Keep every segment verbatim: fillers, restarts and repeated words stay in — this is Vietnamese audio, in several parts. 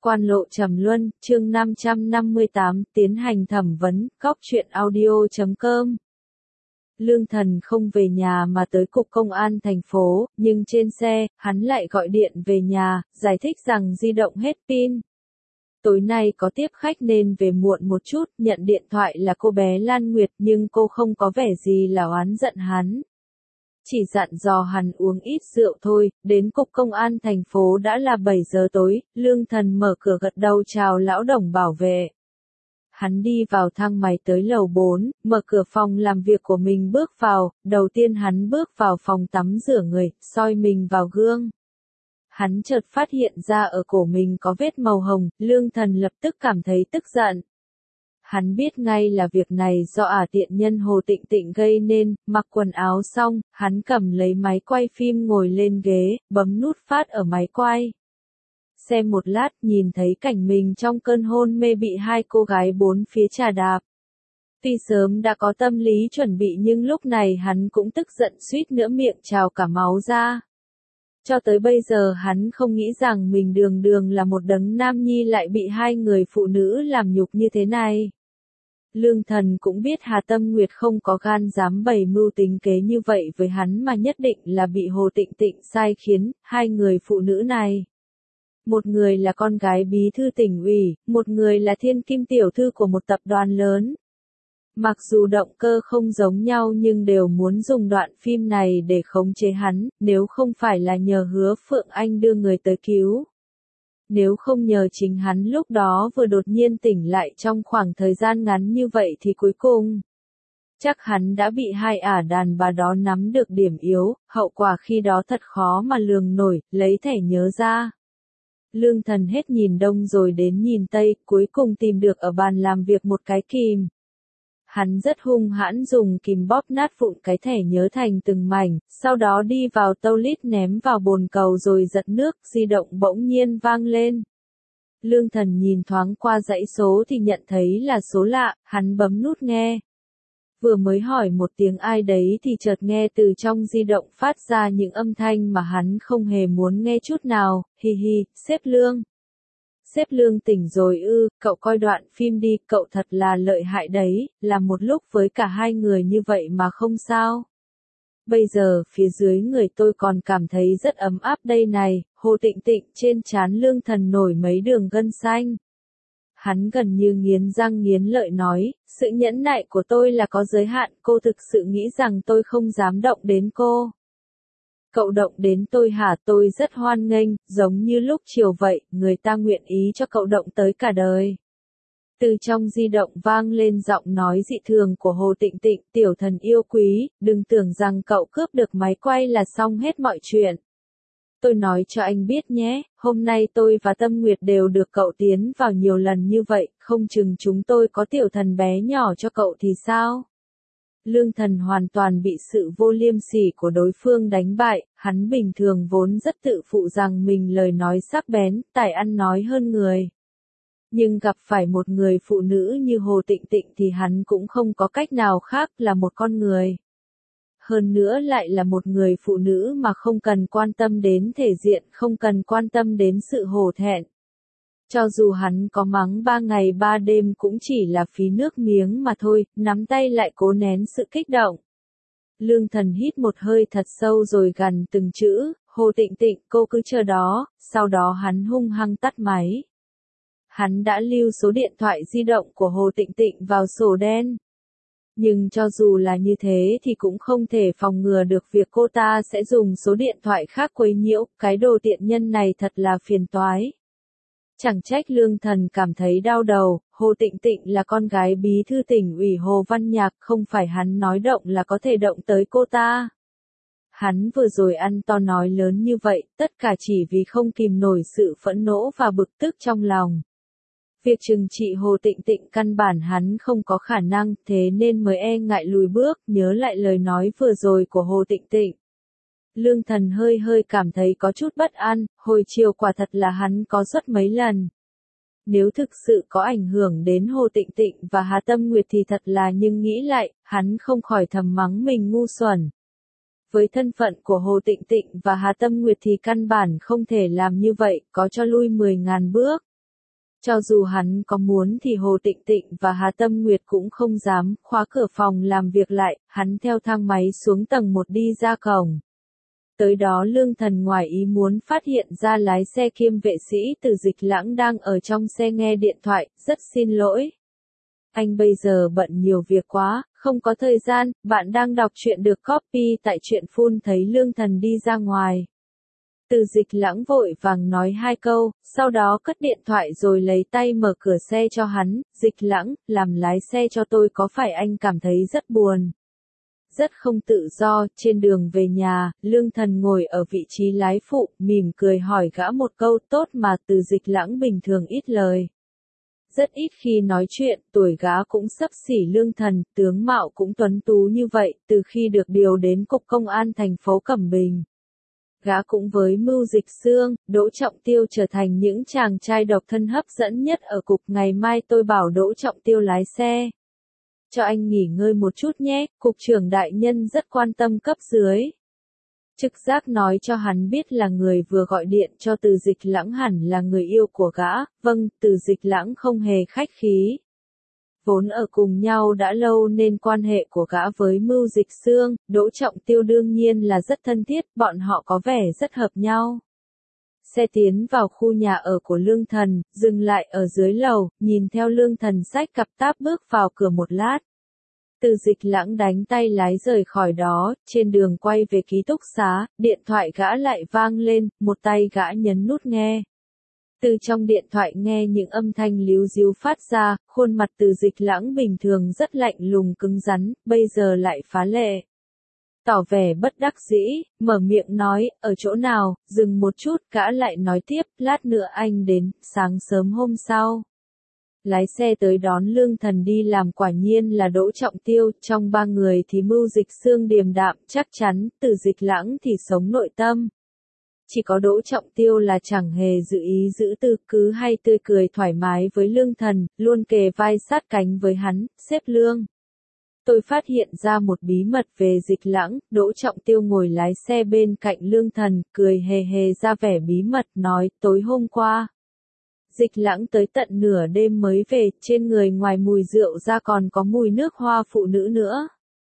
Quan lộ trầm luân, chương năm trăm năm mươi tám, tiến hành thẩm vấn, góc truyện audio chấm com. Lương Thần không về nhà mà tới cục công an thành phố, nhưng trên xe, hắn lại gọi điện về nhà, giải thích rằng di động hết pin. Tối nay có tiếp khách nên về muộn một chút, nhận điện thoại là cô bé Lan Nguyệt nhưng cô không có vẻ gì là oán giận hắn. Chỉ dặn dò hắn uống ít rượu thôi. Đến cục công an thành phố đã là bảy giờ tối, Lương Thần mở cửa gật đầu chào lão đồng bảo vệ. Hắn đi vào thang máy tới lầu bốn, mở cửa phòng làm việc của mình bước vào, đầu tiên hắn bước vào phòng tắm rửa người, soi mình vào gương. Hắn chợt phát hiện ra ở cổ mình có vết màu hồng, Lương Thần lập tức cảm thấy tức giận. Hắn biết ngay là việc này do ả tiện nhân Hồ Tịnh Tịnh gây nên, mặc quần áo xong, hắn cầm lấy máy quay phim ngồi lên ghế, bấm nút phát ở máy quay. Xem một lát nhìn thấy cảnh mình trong cơn hôn mê bị hai cô gái bốn phía chà đạp. Tuy sớm đã có tâm lý chuẩn bị nhưng lúc này hắn cũng tức giận suýt nữa miệng trào cả máu ra. Cho tới bây giờ hắn không nghĩ rằng mình đường đường là một đấng nam nhi lại bị hai người phụ nữ làm nhục như thế này. Lương Thần cũng biết Hà Tâm Nguyệt không có gan dám bày mưu tính kế như vậy với hắn mà nhất định là bị Hồ Tịnh Tịnh sai khiến, hai người phụ nữ này. Một người là con gái bí thư tỉnh ủy, một người là thiên kim tiểu thư của một tập đoàn lớn. Mặc dù động cơ không giống nhau nhưng đều muốn dùng đoạn phim này để khống chế hắn, nếu không phải là nhờ Hứa Phượng Anh đưa người tới cứu. Nếu không nhờ chính hắn lúc đó vừa đột nhiên tỉnh lại trong khoảng thời gian ngắn như vậy thì cuối cùng, chắc hắn đã bị hai ả đàn bà đó nắm được điểm yếu, hậu quả khi đó thật khó mà lường nổi, lấy thẻ nhớ ra. Lương Thần hết nhìn đông rồi đến nhìn tây, cuối cùng tìm được ở bàn làm việc một cái kìm. Hắn rất hung hãn dùng kìm bóp nát vụn cái thẻ nhớ thành từng mảnh, sau đó đi vào toilet ném vào bồn cầu rồi giật nước, di động bỗng nhiên vang lên. Lương Thần nhìn thoáng qua dãy số thì nhận thấy là số lạ, hắn bấm nút nghe. Vừa mới hỏi một tiếng ai đấy thì chợt nghe từ trong di động phát ra những âm thanh mà hắn không hề muốn nghe chút nào, hi hi, sếp Lương. Sếp Lương tỉnh rồi ư, cậu coi đoạn phim đi, cậu thật là lợi hại đấy, làm một lúc với cả hai người như vậy mà không sao. Bây giờ phía dưới người tôi còn cảm thấy rất ấm áp đây này, Hồ Tịnh Tịnh trên trán Lương Thần nổi mấy đường gân xanh. Hắn gần như nghiến răng nghiến lợi nói, sự nhẫn nại của tôi là có giới hạn, cô thực sự nghĩ rằng tôi không dám động đến cô. Cậu động đến tôi hả? Tôi rất hoan nghênh, giống như lúc chiều vậy, người ta nguyện ý cho cậu động tới cả đời. Từ trong di động vang lên giọng nói dị thường của Hồ Tịnh Tịnh, tiểu thần yêu quý, đừng tưởng rằng cậu cướp được máy quay là xong hết mọi chuyện. Tôi nói cho anh biết nhé, hôm nay tôi và Tâm Nguyệt đều được cậu tiến vào nhiều lần như vậy, không chừng chúng tôi có tiểu thần bé nhỏ cho cậu thì sao? Lương Thần hoàn toàn bị sự vô liêm sỉ của đối phương đánh bại, hắn bình thường vốn rất tự phụ rằng mình lời nói sắc bén, tài ăn nói hơn người. Nhưng gặp phải một người phụ nữ như Hồ Tịnh Tịnh thì hắn cũng không có cách nào khác là một con người. Hơn nữa lại là một người phụ nữ mà không cần quan tâm đến thể diện, không cần quan tâm đến sự hổ thẹn. Cho dù hắn có mắng ba ngày ba đêm cũng chỉ là phí nước miếng mà thôi, nắm tay lại cố nén sự kích động. Lương Thần hít một hơi thật sâu rồi gằn từng chữ, Hồ Tịnh Tịnh cô cứ chờ đó, sau đó hắn hung hăng tắt máy. Hắn đã lưu số điện thoại di động của Hồ Tịnh Tịnh vào sổ đen. Nhưng cho dù là như thế thì cũng không thể phòng ngừa được việc cô ta sẽ dùng số điện thoại khác quấy nhiễu, cái đồ tiện nhân này thật là phiền toái. Chẳng trách Lương Thần cảm thấy đau đầu, Hồ Tịnh Tịnh là con gái bí thư tỉnh ủy Hồ Văn Nhạc, không phải hắn nói động là có thể động tới cô ta. Hắn vừa rồi ăn to nói lớn như vậy, tất cả chỉ vì không kìm nổi sự phẫn nộ và bực tức trong lòng. Việc trừng trị Hồ Tịnh Tịnh căn bản hắn không có khả năng, thế nên mới e ngại lùi bước, nhớ lại lời nói vừa rồi của Hồ Tịnh Tịnh. Lương Thần hơi hơi cảm thấy có chút bất an, hồi chiều quả thật là hắn có suất mấy lần. Nếu thực sự có ảnh hưởng đến Hồ Tịnh Tịnh và Hà Tâm Nguyệt thì thật là nhưng nghĩ lại, hắn không khỏi thầm mắng mình ngu xuẩn. Với thân phận của Hồ Tịnh Tịnh và Hà Tâm Nguyệt thì căn bản không thể làm như vậy, có cho lui mười ngàn bước. Cho dù hắn có muốn thì Hồ Tịnh Tịnh và Hà Tâm Nguyệt cũng không dám, khóa cửa phòng làm việc lại, hắn theo thang máy xuống tầng một đi ra cổng. Tới đó Lương Thần ngoài ý muốn phát hiện ra lái xe kiêm vệ sĩ Từ Dịch Lãng đang ở trong xe nghe điện thoại, rất xin lỗi. Anh bây giờ bận nhiều việc quá, không có thời gian, bạn đang đọc truyện được copy tại truyện phun thấy Lương Thần đi ra ngoài. Từ Dịch Lãng vội vàng nói hai câu, sau đó cất điện thoại rồi lấy tay mở cửa xe cho hắn. Dịch Lãng, làm lái xe cho tôi có phải anh cảm thấy rất buồn? Rất không tự do. Trên đường về nhà, Lương Thần ngồi ở vị trí lái phụ, mỉm cười hỏi gã một câu. Tốt mà. Từ Dịch Lãng bình thường ít lời, rất ít khi nói chuyện, tuổi gã cũng xấp xỉ Lương Thần, tướng mạo cũng tuấn tú như vậy, từ khi được điều đến Cục Công an thành phố Cẩm Bình. Gã cũng với Mưu Dịch Xương, Đỗ Trọng Tiêu trở thành những chàng trai độc thân hấp dẫn nhất ở cục. Ngày mai tôi bảo Đỗ Trọng Tiêu lái xe cho anh nghỉ ngơi một chút nhé, cục trưởng đại nhân rất quan tâm cấp dưới. Trực giác nói cho hắn biết là người vừa gọi điện cho Từ Dịch Lãng hẳn là người yêu của gã. Vâng, Từ Dịch Lãng không hề khách khí. Vốn ở cùng nhau đã lâu nên quan hệ của gã với Mưu Dịch Xương, Đỗ Trọng Tiêu đương nhiên là rất thân thiết, bọn họ có vẻ rất hợp nhau. Xe tiến vào khu nhà ở của Lương Thần, dừng lại ở dưới lầu, nhìn theo Lương Thần xách cặp táp bước vào cửa một lát. Từ Dịch Lãng đánh tay lái rời khỏi đó, trên đường quay về ký túc xá, điện thoại gã lại vang lên, một tay gã nhấn nút nghe. Từ trong điện thoại nghe những âm thanh líu díu phát ra, khuôn mặt Từ Dịch Lãng bình thường rất lạnh lùng cứng rắn, bây giờ lại phá lệ. Tỏ vẻ bất đắc dĩ, mở miệng nói, ở chỗ nào, dừng một chút, gã lại nói tiếp, lát nữa anh đến, sáng sớm hôm sau. Lái xe tới đón Lương Thần đi làm quả nhiên là Đỗ Trọng Tiêu, trong ba người thì Mưu Dịch Xương điềm đạm, chắc chắn, Từ Dịch Lãng thì sống nội tâm. Chỉ có Đỗ Trọng Tiêu là chẳng hề dự ý giữ tư, cứ hay tươi cười thoải mái với Lương Thần, luôn kề vai sát cánh với hắn. Sếp Lương, tôi phát hiện ra một bí mật về Dịch Lãng. Đỗ Trọng Tiêu ngồi lái xe bên cạnh Lương Thần, cười hề hề ra vẻ bí mật, nói, tối hôm qua, Dịch Lãng tới tận nửa đêm mới về, trên người ngoài mùi rượu ra còn có mùi nước hoa phụ nữ nữa.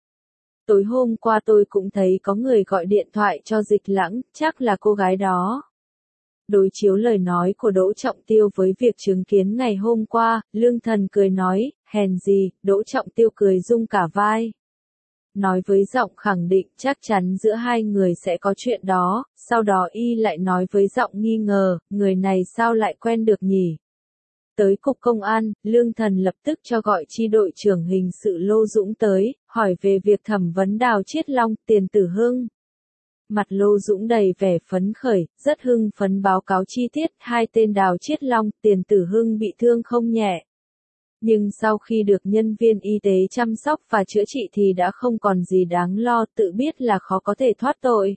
Tối hôm qua tôi cũng thấy có người gọi điện thoại cho Dịch Lãng, chắc là cô gái đó. Đối chiếu lời nói của Đỗ Trọng Tiêu với việc chứng kiến ngày hôm qua, Lương Thần cười nói, hèn gì. Đỗ Trọng Tiêu cười rung cả vai. Nói với giọng khẳng định chắc chắn giữa hai người sẽ có chuyện đó, sau đó y lại nói với giọng nghi ngờ, người này sao lại quen được nhỉ? Tới cục công an, Lương Thần lập tức cho gọi chi đội trưởng hình sự Lô Dũng tới, hỏi về việc thẩm vấn Đào Chiết Long, Tiền Tử Hưng. Mặt Lô Dũng đầy vẻ phấn khởi, rất hưng phấn báo cáo chi tiết, hai tên Đào Chiết Long, Tiền Tử Hưng bị thương không nhẹ. Nhưng sau khi được nhân viên y tế chăm sóc và chữa trị thì đã không còn gì đáng lo, tự biết là khó có thể thoát tội.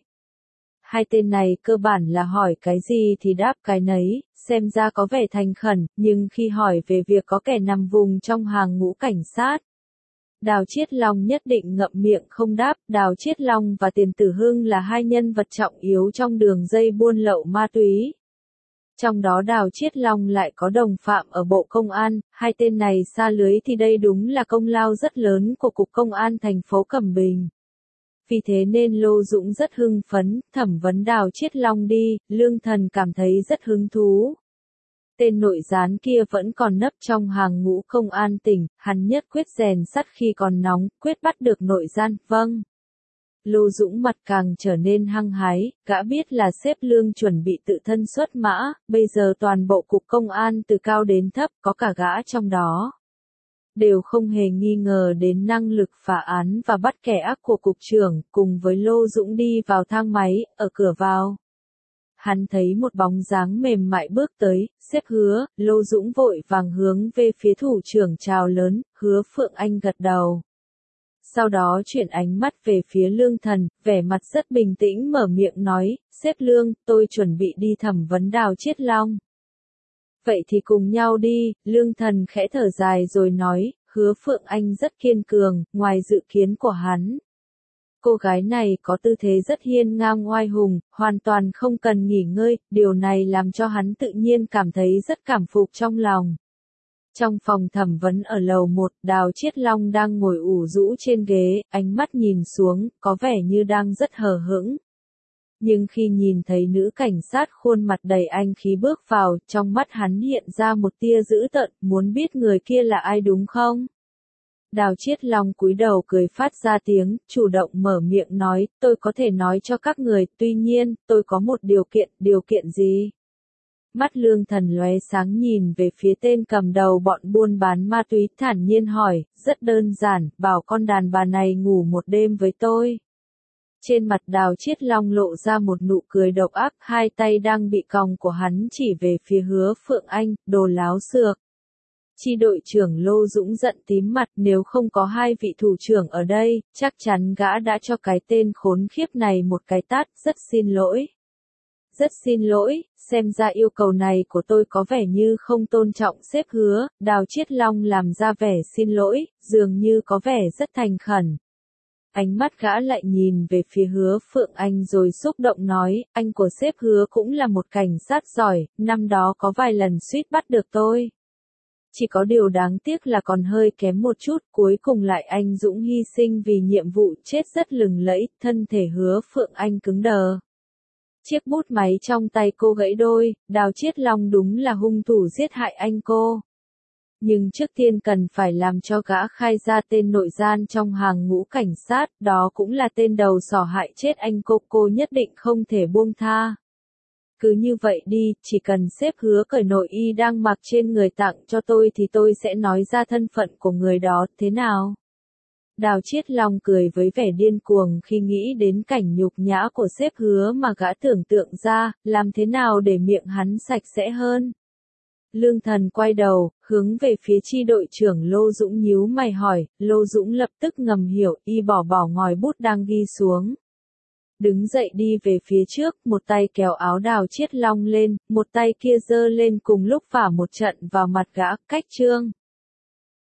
Hai tên này cơ bản là hỏi cái gì thì đáp cái nấy, xem ra có vẻ thành khẩn, nhưng khi hỏi về việc có kẻ nằm vùng trong hàng ngũ cảnh sát, Đào Chiết Long nhất định ngậm miệng không đáp. Đào Chiết Long và Tiền Tử Hưng là hai nhân vật trọng yếu trong đường dây buôn lậu ma túy. Trong đó Đào Chiết Long lại có đồng phạm ở Bộ Công an, hai tên này sa lưới thì đây đúng là công lao rất lớn của Cục Công an thành phố Cẩm Bình. Vì thế nên Lô Dũng rất hưng phấn, thẩm vấn Đào Chiết Long đi. Lương Thần cảm thấy rất hứng thú. Tên nội gián kia vẫn còn nấp trong hàng ngũ công an tỉnh, hắn nhất quyết rèn sắt khi còn nóng, quyết bắt được nội gian. Vâng. Lô Dũng mặt càng trở nên hăng hái, gã biết là sếp Lương chuẩn bị tự thân xuất mã, bây giờ toàn bộ cục công an từ cao đến thấp, có cả gã trong đó, đều không hề nghi ngờ đến năng lực phá án và bắt kẻ ác của cục trưởng. Cùng với Lô Dũng đi vào thang máy, ở cửa vào, hắn thấy một bóng dáng mềm mại bước tới. Sếp Hứa. Lô Dũng vội vàng hướng về phía thủ trưởng chào lớn. Hứa Phượng Anh gật đầu. Sau đó chuyển ánh mắt về phía Lương Thần, vẻ mặt rất bình tĩnh mở miệng nói, sếp Lương, tôi chuẩn bị đi thẩm vấn Đào Chiết Long. Vậy thì cùng nhau đi. Lương Thần khẽ thở dài rồi nói, Hứa Phượng Anh rất kiên cường, ngoài dự kiến của hắn. Cô gái này có tư thế rất hiên ngang oai hùng, hoàn toàn không cần nghỉ ngơi, điều này làm cho hắn tự nhiên cảm thấy rất cảm phục trong lòng. Trong phòng thẩm vấn ở lầu một, Đào Chiết Long đang ngồi ủ rũ trên ghế, ánh mắt nhìn xuống, có vẻ như đang rất hờ hững. Nhưng khi nhìn thấy nữ cảnh sát khuôn mặt đầy anh khí bước vào, trong mắt hắn hiện ra một tia dữ tợn, muốn biết người kia là ai đúng không? Đào Chiết Long cúi đầu cười phát ra tiếng, chủ động mở miệng nói, tôi có thể nói cho các người, tuy nhiên, tôi có một điều kiện, điều kiện gì? Mắt Lương Thần lóe sáng nhìn về phía tên cầm đầu bọn buôn bán ma túy, thản nhiên hỏi, rất đơn giản, bảo con đàn bà này ngủ một đêm với tôi. Trên mặt Đào Chiết Long lộ ra một nụ cười độc ác, hai tay đang bị còng của hắn chỉ về phía Hứa Phượng Anh, đồ láo xược. Chi đội trưởng Lô Dũng giận tím mặt, nếu không có hai vị thủ trưởng ở đây, chắc chắn gã đã cho cái tên khốn khiếp này một cái tát, rất xin lỗi. Rất xin lỗi, xem ra yêu cầu này của tôi có vẻ như không tôn trọng sếp Hứa, Đào Chiết Long làm ra vẻ xin lỗi, dường như có vẻ rất thành khẩn. Ánh mắt gã lại nhìn về phía Hứa Phượng Anh rồi xúc động nói, anh của sếp Hứa cũng là một cảnh sát giỏi, năm đó có vài lần suýt bắt được tôi. Chỉ có điều đáng tiếc là còn hơi kém một chút, cuối cùng lại anh dũng hy sinh vì nhiệm vụ, chết rất lừng lẫy, thân thể Hứa Phượng Anh cứng đờ. Chiếc bút máy trong tay cô gãy đôi, Đào Chiết Long đúng là hung thủ giết hại anh cô. Nhưng trước tiên cần phải làm cho gã khai ra tên nội gian trong hàng ngũ cảnh sát, đó cũng là tên đầu sỏ hại chết anh cô, cô nhất định không thể buông tha. Cứ như vậy đi, chỉ cần sếp Hứa cởi nội y đang mặc trên người tặng cho tôi thì tôi sẽ nói ra thân phận của người đó, thế nào? Đào Chiết Long cười với vẻ điên cuồng khi nghĩ đến cảnh nhục nhã của sếp Hứa mà gã tưởng tượng ra, làm thế nào để miệng hắn sạch sẽ hơn. Lương Thần quay đầu, hướng về phía chi đội trưởng Lô Dũng nhíu mày hỏi, Lô Dũng lập tức ngầm hiểu, y bỏ bỏ ngòi bút đang ghi xuống. Đứng dậy đi về phía trước, một tay kéo áo Đào Chiết Long lên, một tay kia giơ lên cùng lúc vả một trận vào mặt gã, cách trương.